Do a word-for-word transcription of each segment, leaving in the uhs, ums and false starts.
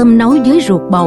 tôm nấu với ruột bầu.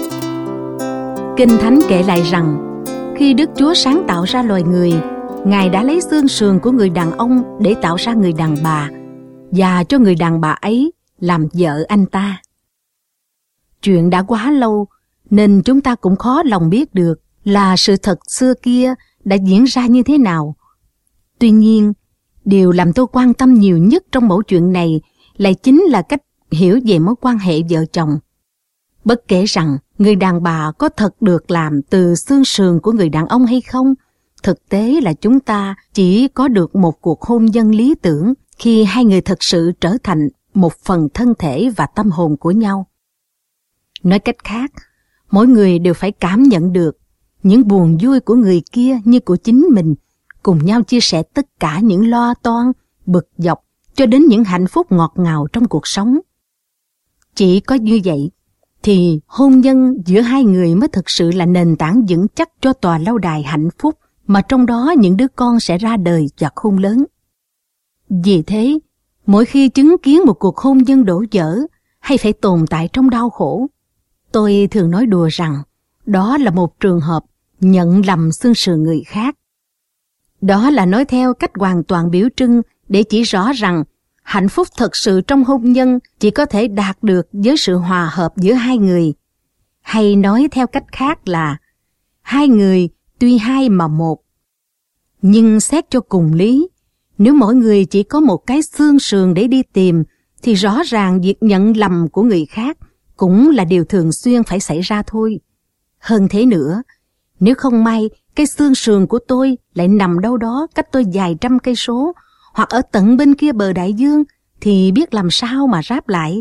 Kinh Thánh kể lại rằng, khi Đức Chúa sáng tạo ra loài người, Ngài đã lấy xương sườn của người đàn ông để tạo ra người đàn bà, và cho người đàn bà ấy làm vợ anh ta. Chuyện đã quá lâu, nên chúng ta cũng khó lòng biết được là sự thật xưa kia đã diễn ra như thế nào. Tuy nhiên, điều làm tôi quan tâm nhiều nhất trong mẫu chuyện này lại chính là cách hiểu về mối quan hệ vợ chồng. Bất kể rằng người đàn bà có thật được làm từ xương sườn của người đàn ông hay không, thực tế là chúng ta chỉ có được một cuộc hôn nhân lý tưởng khi hai người thực sự trở thành một phần thân thể và tâm hồn của nhau. Nói cách khác, mỗi người đều phải cảm nhận được những buồn vui của người kia như của chính mình, cùng nhau chia sẻ tất cả những lo toan, bực dọc cho đến những hạnh phúc ngọt ngào trong cuộc sống. Chỉ có như vậy thì hôn nhân giữa hai người mới thực sự là nền tảng vững chắc cho tòa lâu đài hạnh phúc mà trong đó những đứa con sẽ ra đời và khôn lớn. Vì thế, mỗi khi chứng kiến một cuộc hôn nhân đổ vỡ hay phải tồn tại trong đau khổ, tôi thường nói đùa rằng đó là một trường hợp nhận lầm xương sườn người khác. Đó là nói theo cách hoàn toàn biểu trưng để chỉ rõ rằng hạnh phúc thật sự trong hôn nhân chỉ có thể đạt được với sự hòa hợp giữa hai người. Hay nói theo cách khác là hai người tuy hai mà một. Nhưng xét cho cùng lý, nếu mỗi người chỉ có một cái xương sườn để đi tìm, thì rõ ràng việc nhận lầm của người khác cũng là điều thường xuyên phải xảy ra thôi. Hơn thế nữa, nếu không may cái xương sườn của tôi lại nằm đâu đó cách tôi vài trăm cây số, hoặc ở tận bên kia bờ đại dương, thì biết làm sao mà ráp lại.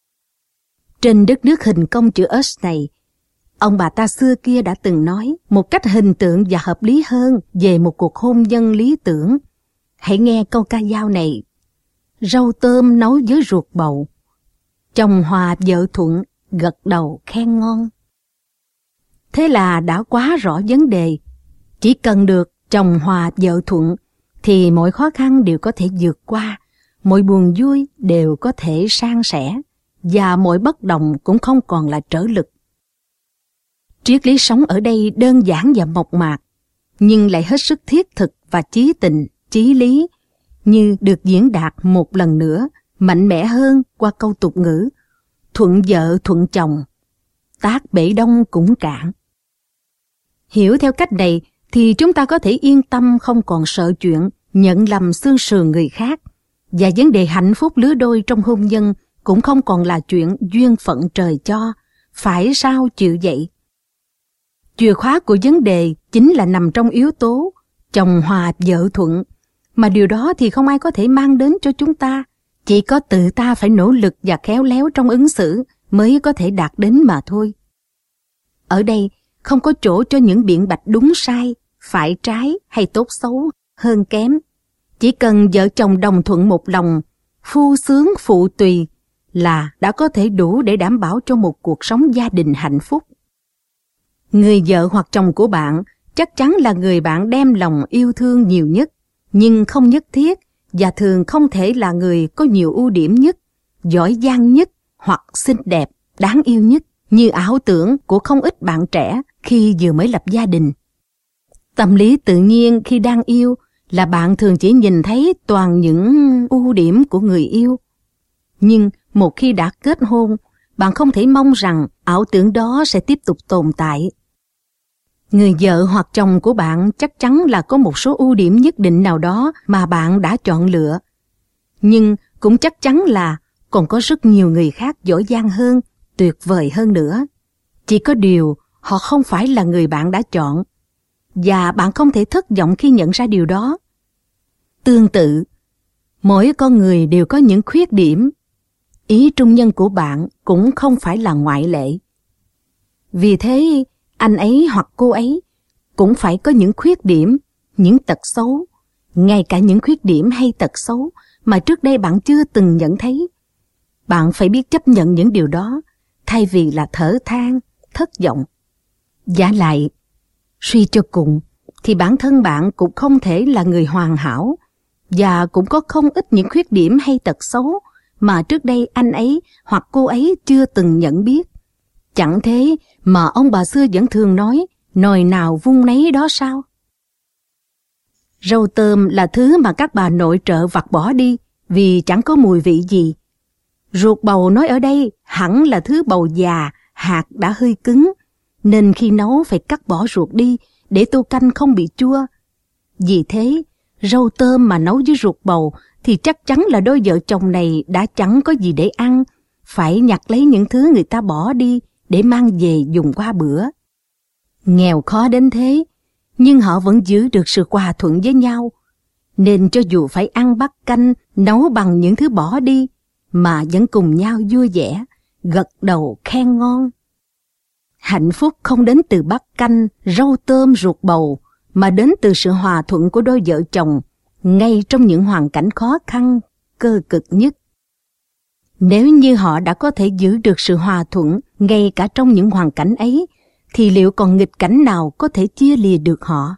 Trên đất nước hình công chữ S này, ông bà ta xưa kia đã từng nói một cách hình tượng và hợp lý hơn về một cuộc hôn nhân lý tưởng. Hãy nghe câu ca dao này: rau tôm nấu với ruột bầu, chồng hòa vợ thuận, gật đầu khen ngon. Thế là đã quá rõ vấn đề. Chỉ cần được chồng hòa vợ thuận thì mọi khó khăn đều có thể vượt qua, mọi buồn vui đều có thể san sẻ, và mọi bất đồng cũng không còn là trở lực. Triết lý sống ở đây đơn giản và mộc mạc, nhưng lại hết sức thiết thực và chí tình, chí lý, như được diễn đạt một lần nữa, mạnh mẽ hơn qua câu tục ngữ: thuận vợ thuận chồng, tát bể đông cũng cạn. Hiểu theo cách này thì chúng ta có thể yên tâm không còn sợ chuyện nhận lầm xương sườn người khác, và vấn đề hạnh phúc lứa đôi trong hôn nhân cũng không còn là chuyện duyên phận trời cho, phải sao chịu vậy. Chìa khóa của vấn đề chính là nằm trong yếu tố chồng hòa vợ thuận, mà điều đó thì không ai có thể mang đến cho chúng ta, chỉ có tự ta phải nỗ lực và khéo léo trong ứng xử mới có thể đạt đến mà thôi. Ở đây không có chỗ cho những biện bạch đúng sai, phải trái hay tốt xấu, hơn kém. Chỉ cần vợ chồng đồng thuận một lòng, phu xướng phụ tùy là đã có thể đủ để đảm bảo cho một cuộc sống gia đình hạnh phúc. Người vợ hoặc chồng của bạn chắc chắn là người bạn đem lòng yêu thương nhiều nhất, nhưng không nhất thiết và thường không thể là người có nhiều ưu điểm nhất, giỏi giang nhất hoặc xinh đẹp, đáng yêu nhất, như ảo tưởng của không ít bạn trẻ khi vừa mới lập gia đình. Tâm lý tự nhiên khi đang yêu là bạn thường chỉ nhìn thấy toàn những ưu điểm của người yêu. Nhưng một khi đã kết hôn, bạn không thể mong rằng ảo tưởng đó sẽ tiếp tục tồn tại. Người vợ hoặc chồng của bạn chắc chắn là có một số ưu điểm nhất định nào đó mà bạn đã chọn lựa. Nhưng cũng chắc chắn là còn có rất nhiều người khác giỏi giang hơn, tuyệt vời hơn nữa. Chỉ có điều họ không phải là người bạn đã chọn, và bạn không thể thất vọng khi nhận ra điều đó. Tương tự, mỗi con người đều có những khuyết điểm. Ý trung nhân của bạn cũng không phải là ngoại lệ. Vì thế, anh ấy hoặc cô ấy cũng phải có những khuyết điểm, những tật xấu, ngay cả những khuyết điểm hay tật xấu mà trước đây bạn chưa từng nhận thấy. Bạn phải biết chấp nhận những điều đó, thay vì là thở than, thất vọng. Vả lại, suy cho cùng, thì bản thân bạn cũng không thể là người hoàn hảo, và cũng có không ít những khuyết điểm hay tật xấu mà trước đây anh ấy hoặc cô ấy chưa từng nhận biết. Chẳng thế mà ông bà xưa vẫn thường nói, nồi nào vung nấy đó sao? Rau tôm là thứ mà các bà nội trợ vặt bỏ đi vì chẳng có mùi vị gì. Ruột bầu nói ở đây hẳn là thứ bầu già, hạt đã hơi cứng, nên khi nấu phải cắt bỏ ruột đi để tô canh không bị chua. Vì thế, rau tôm mà nấu với ruột bầu thì chắc chắn là đôi vợ chồng này đã chẳng có gì để ăn, phải nhặt lấy những thứ người ta bỏ đi để mang về dùng qua bữa. Nghèo khó đến thế, nhưng họ vẫn giữ được sự hòa thuận với nhau, nên cho dù phải ăn bát canh nấu bằng những thứ bỏ đi, mà vẫn cùng nhau vui vẻ, gật đầu khen ngon. Hạnh phúc không đến từ bát canh, rau tôm, ruột bầu, mà đến từ sự hòa thuận của đôi vợ chồng, ngay trong những hoàn cảnh khó khăn, cơ cực nhất. Nếu như họ đã có thể giữ được sự hòa thuận ngay cả trong những hoàn cảnh ấy, thì liệu còn nghịch cảnh nào có thể chia lìa được họ?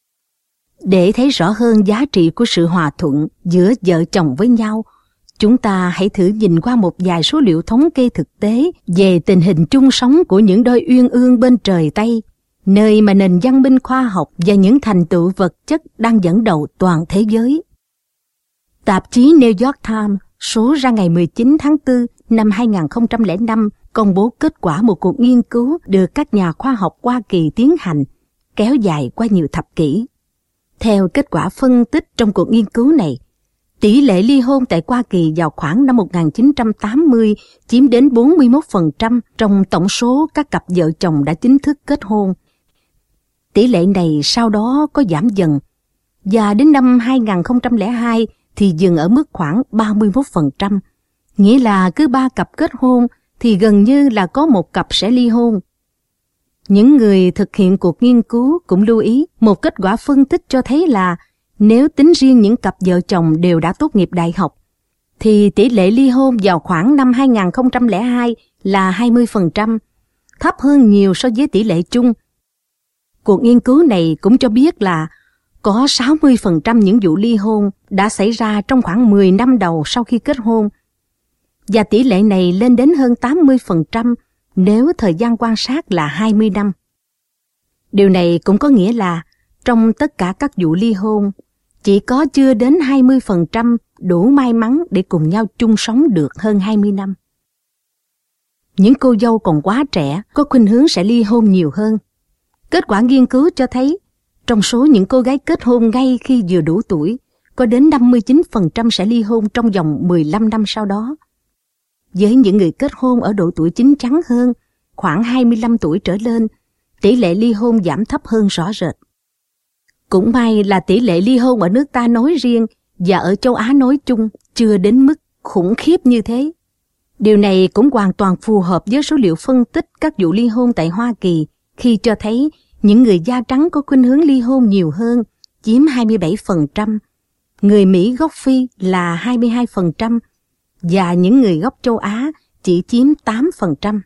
Để thấy rõ hơn giá trị của sự hòa thuận giữa vợ chồng với nhau, chúng ta hãy thử nhìn qua một vài số liệu thống kê thực tế về tình hình chung sống của những đôi uyên ương bên trời Tây, nơi mà nền văn minh khoa học và những thành tựu vật chất đang dẫn đầu toàn thế giới. Tạp chí New York Times số ra ngày mười chín tháng tư năm hai nghìn không trăm lẻ năm công bố kết quả một cuộc nghiên cứu được các nhà khoa học Hoa Kỳ tiến hành, kéo dài qua nhiều thập kỷ. Theo kết quả phân tích trong cuộc nghiên cứu này, tỷ lệ ly hôn tại Hoa Kỳ vào khoảng năm một nghìn chín trăm tám mươi chiếm đến bốn mươi mốt phần trăm trong tổng số các cặp vợ chồng đã chính thức kết hôn. Tỷ lệ này sau đó có giảm dần, và đến năm hai nghìn không trăm lẻ hai thì dừng ở mức khoảng ba mươi mốt phần trăm, nghĩa là cứ ba cặp kết hôn thì gần như là có một cặp sẽ ly hôn. Những người thực hiện cuộc nghiên cứu cũng lưu ý một kết quả phân tích cho thấy là nếu tính riêng những cặp vợ chồng đều đã tốt nghiệp đại học, thì tỷ lệ ly hôn vào khoảng năm hai nghìn không trăm lẻ hai là hai mươi phần trăm, thấp hơn nhiều so với tỷ lệ chung. Cuộc nghiên cứu này cũng cho biết là có sáu mươi phần trăm những vụ ly hôn đã xảy ra trong khoảng mười năm đầu sau khi kết hôn, và tỷ lệ này lên đến hơn tám mươi phần trăm nếu thời gian quan sát là hai mươi năm. Điều này cũng có nghĩa là trong tất cả các vụ ly hôn, chỉ có chưa đến hai mươi phần trăm đủ may mắn để cùng nhau chung sống được hơn hai mươi năm. Những cô dâu còn quá trẻ có khuynh hướng sẽ ly hôn nhiều hơn. Kết quả nghiên cứu cho thấy, trong số những cô gái kết hôn ngay khi vừa đủ tuổi, có đến năm mươi chín phần trăm sẽ ly hôn trong vòng mười lăm năm sau đó. Với những người kết hôn ở độ tuổi chín chắn hơn, khoảng hai mươi lăm tuổi trở lên, tỷ lệ ly hôn giảm thấp hơn rõ rệt. Cũng may là tỷ lệ ly hôn ở nước ta nói riêng và ở châu Á nói chung chưa đến mức khủng khiếp như thế. Điều này cũng hoàn toàn phù hợp với số liệu phân tích các vụ ly hôn tại Hoa Kỳ khi cho thấy những người da trắng có khuynh hướng ly hôn nhiều hơn, chiếm hai mươi bảy phần trăm, người Mỹ gốc Phi là hai mươi hai phần trăm, và những người gốc châu Á chỉ chiếm tám phần trăm.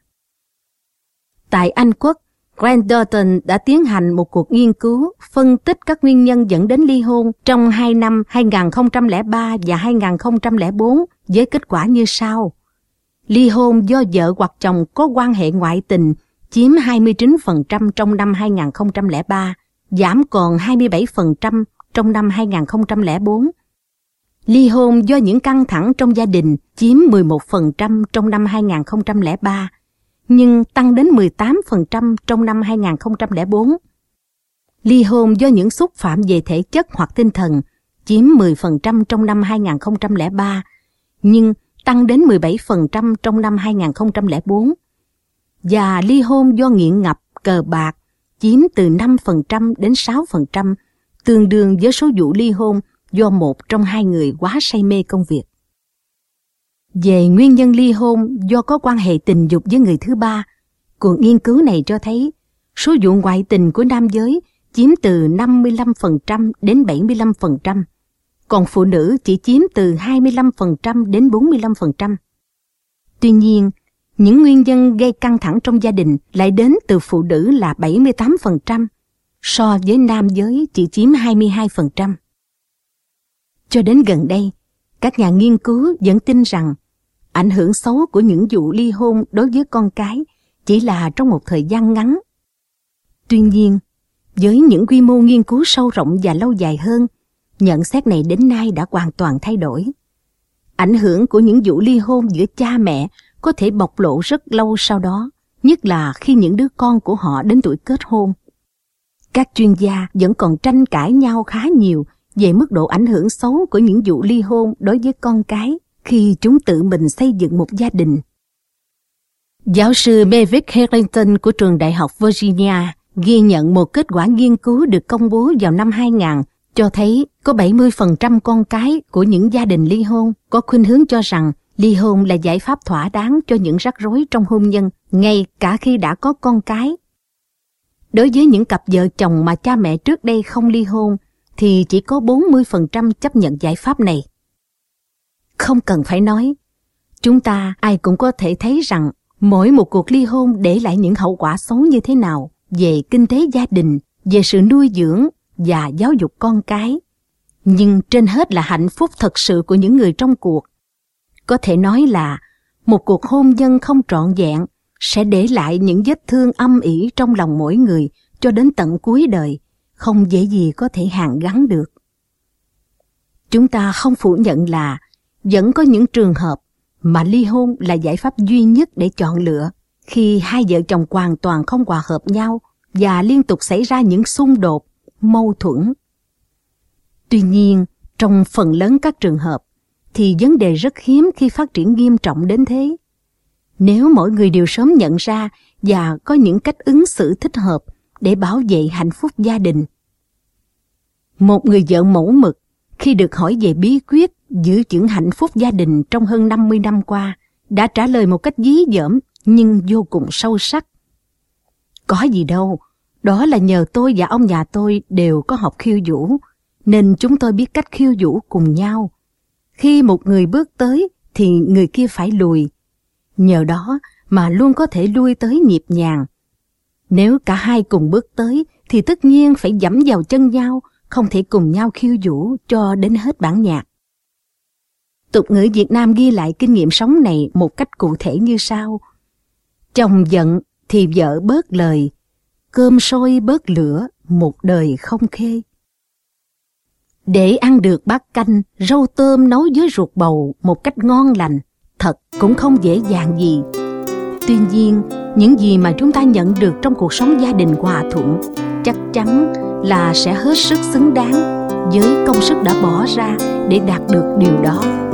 Tại Anh Quốc, Grant Thornton đã tiến hành một cuộc nghiên cứu phân tích các nguyên nhân dẫn đến ly hôn trong hai năm hai nghìn không trăm lẻ ba và hai nghìn không trăm lẻ bốn với kết quả như sau. Ly hôn do vợ hoặc chồng có quan hệ ngoại tình chiếm hai mươi chín phần trăm trong năm hai nghìn không trăm lẻ ba, giảm còn hai mươi bảy phần trăm trong năm hai nghìn không trăm lẻ bốn. Ly hôn do những căng thẳng trong gia đình chiếm mười một phần trăm trong năm hai nghìn không trăm lẻ ba, nhưng tăng đến mười tám phần trăm trong năm hai nghìn không trăm lẻ bốn. Ly hôn do những xúc phạm về thể chất hoặc tinh thần chiếm mười phần trăm trong năm hai nghìn không trăm lẻ ba, nhưng tăng đến mười bảy phần trăm trong năm hai nghìn không trăm lẻ bốn. Và ly hôn do nghiện ngập, cờ bạc chiếm từ năm phần trăm đến sáu phần trăm, tương đương với số vụ ly hôn do một trong hai người quá say mê công việc. Về nguyên nhân ly hôn do có quan hệ tình dục với người thứ ba, cuộc nghiên cứu này cho thấy số vụ ngoại tình của nam giới chiếm từ năm mươi lăm phần trăm đến bảy mươi lăm phần trăm, còn phụ nữ chỉ chiếm từ hai mươi lăm phần trăm đến bốn mươi lăm phần trăm. Tuy nhiên, những nguyên nhân gây căng thẳng trong gia đình lại đến từ phụ nữ là bảy mươi tám phần trăm, so với nam giới chỉ chiếm hai mươi hai phần trăm. Cho đến gần đây, các nhà nghiên cứu vẫn tin rằng ảnh hưởng xấu của những vụ ly hôn đối với con cái chỉ là trong một thời gian ngắn. Tuy nhiên, với những quy mô nghiên cứu sâu rộng và lâu dài hơn, nhận xét này đến nay đã hoàn toàn thay đổi. Ảnh hưởng của những vụ ly hôn giữa cha mẹ có thể bộc lộ rất lâu sau đó, nhất là khi những đứa con của họ đến tuổi kết hôn. Các chuyên gia vẫn còn tranh cãi nhau khá nhiều về mức độ ảnh hưởng xấu của những vụ ly hôn đối với con cái khi chúng tự mình xây dựng một gia đình. Giáo sư Bewick Harrington của trường Đại học Virginia ghi nhận một kết quả nghiên cứu được công bố vào năm hai nghìn cho thấy có bảy mươi phần trăm con cái của những gia đình ly hôn có khuynh hướng cho rằng ly hôn là giải pháp thỏa đáng cho những rắc rối trong hôn nhân, ngay cả khi đã có con cái. Đối với những cặp vợ chồng mà cha mẹ trước đây không ly hôn, thì chỉ có bốn mươi phần trăm chấp nhận giải pháp này. Không cần phải nói, chúng ta ai cũng có thể thấy rằng mỗi một cuộc ly hôn để lại những hậu quả xấu như thế nào về kinh tế gia đình, về sự nuôi dưỡng và giáo dục con cái. Nhưng trên hết là hạnh phúc thật sự của những người trong cuộc. Có thể nói là một cuộc hôn nhân không trọn vẹn sẽ để lại những vết thương âm ỉ trong lòng mỗi người cho đến tận cuối đời, không dễ gì có thể hàn gắn được. Chúng ta không phủ nhận là vẫn có những trường hợp mà ly hôn là giải pháp duy nhất để chọn lựa khi hai vợ chồng hoàn toàn không hòa hợp nhau và liên tục xảy ra những xung đột, mâu thuẫn. Tuy nhiên, trong phần lớn các trường hợp, thì vấn đề rất hiếm khi phát triển nghiêm trọng đến thế. Nếu mỗi người đều sớm nhận ra và có những cách ứng xử thích hợp để bảo vệ hạnh phúc gia đình. Một người vợ mẫu mực khi được hỏi về bí quyết giữ vững hạnh phúc gia đình trong hơn năm mươi năm qua đã trả lời một cách dí dỏm nhưng vô cùng sâu sắc. Có gì đâu, đó là nhờ tôi và ông nhà tôi đều có học khiêu vũ, nên chúng tôi biết cách khiêu vũ cùng nhau. Khi một người bước tới thì người kia phải lùi. Nhờ đó mà luôn có thể lui tới nhịp nhàng. Nếu cả hai cùng bước tới thì tất nhiên phải giẫm vào chân nhau, không thể cùng nhau khiêu vũ cho đến hết bản nhạc. Tục ngữ Việt Nam ghi lại kinh nghiệm sống này một cách cụ thể như sau: chồng giận thì vợ bớt lời, cơm sôi bớt lửa, một đời không khê. Để ăn được bát canh, rau tôm nấu với ruột bầu một cách ngon lành, thật cũng không dễ dàng gì. Tuy nhiên, những gì mà chúng ta nhận được trong cuộc sống gia đình hòa thuận chắc chắn là sẽ hết sức xứng đáng với công sức đã bỏ ra để đạt được điều đó.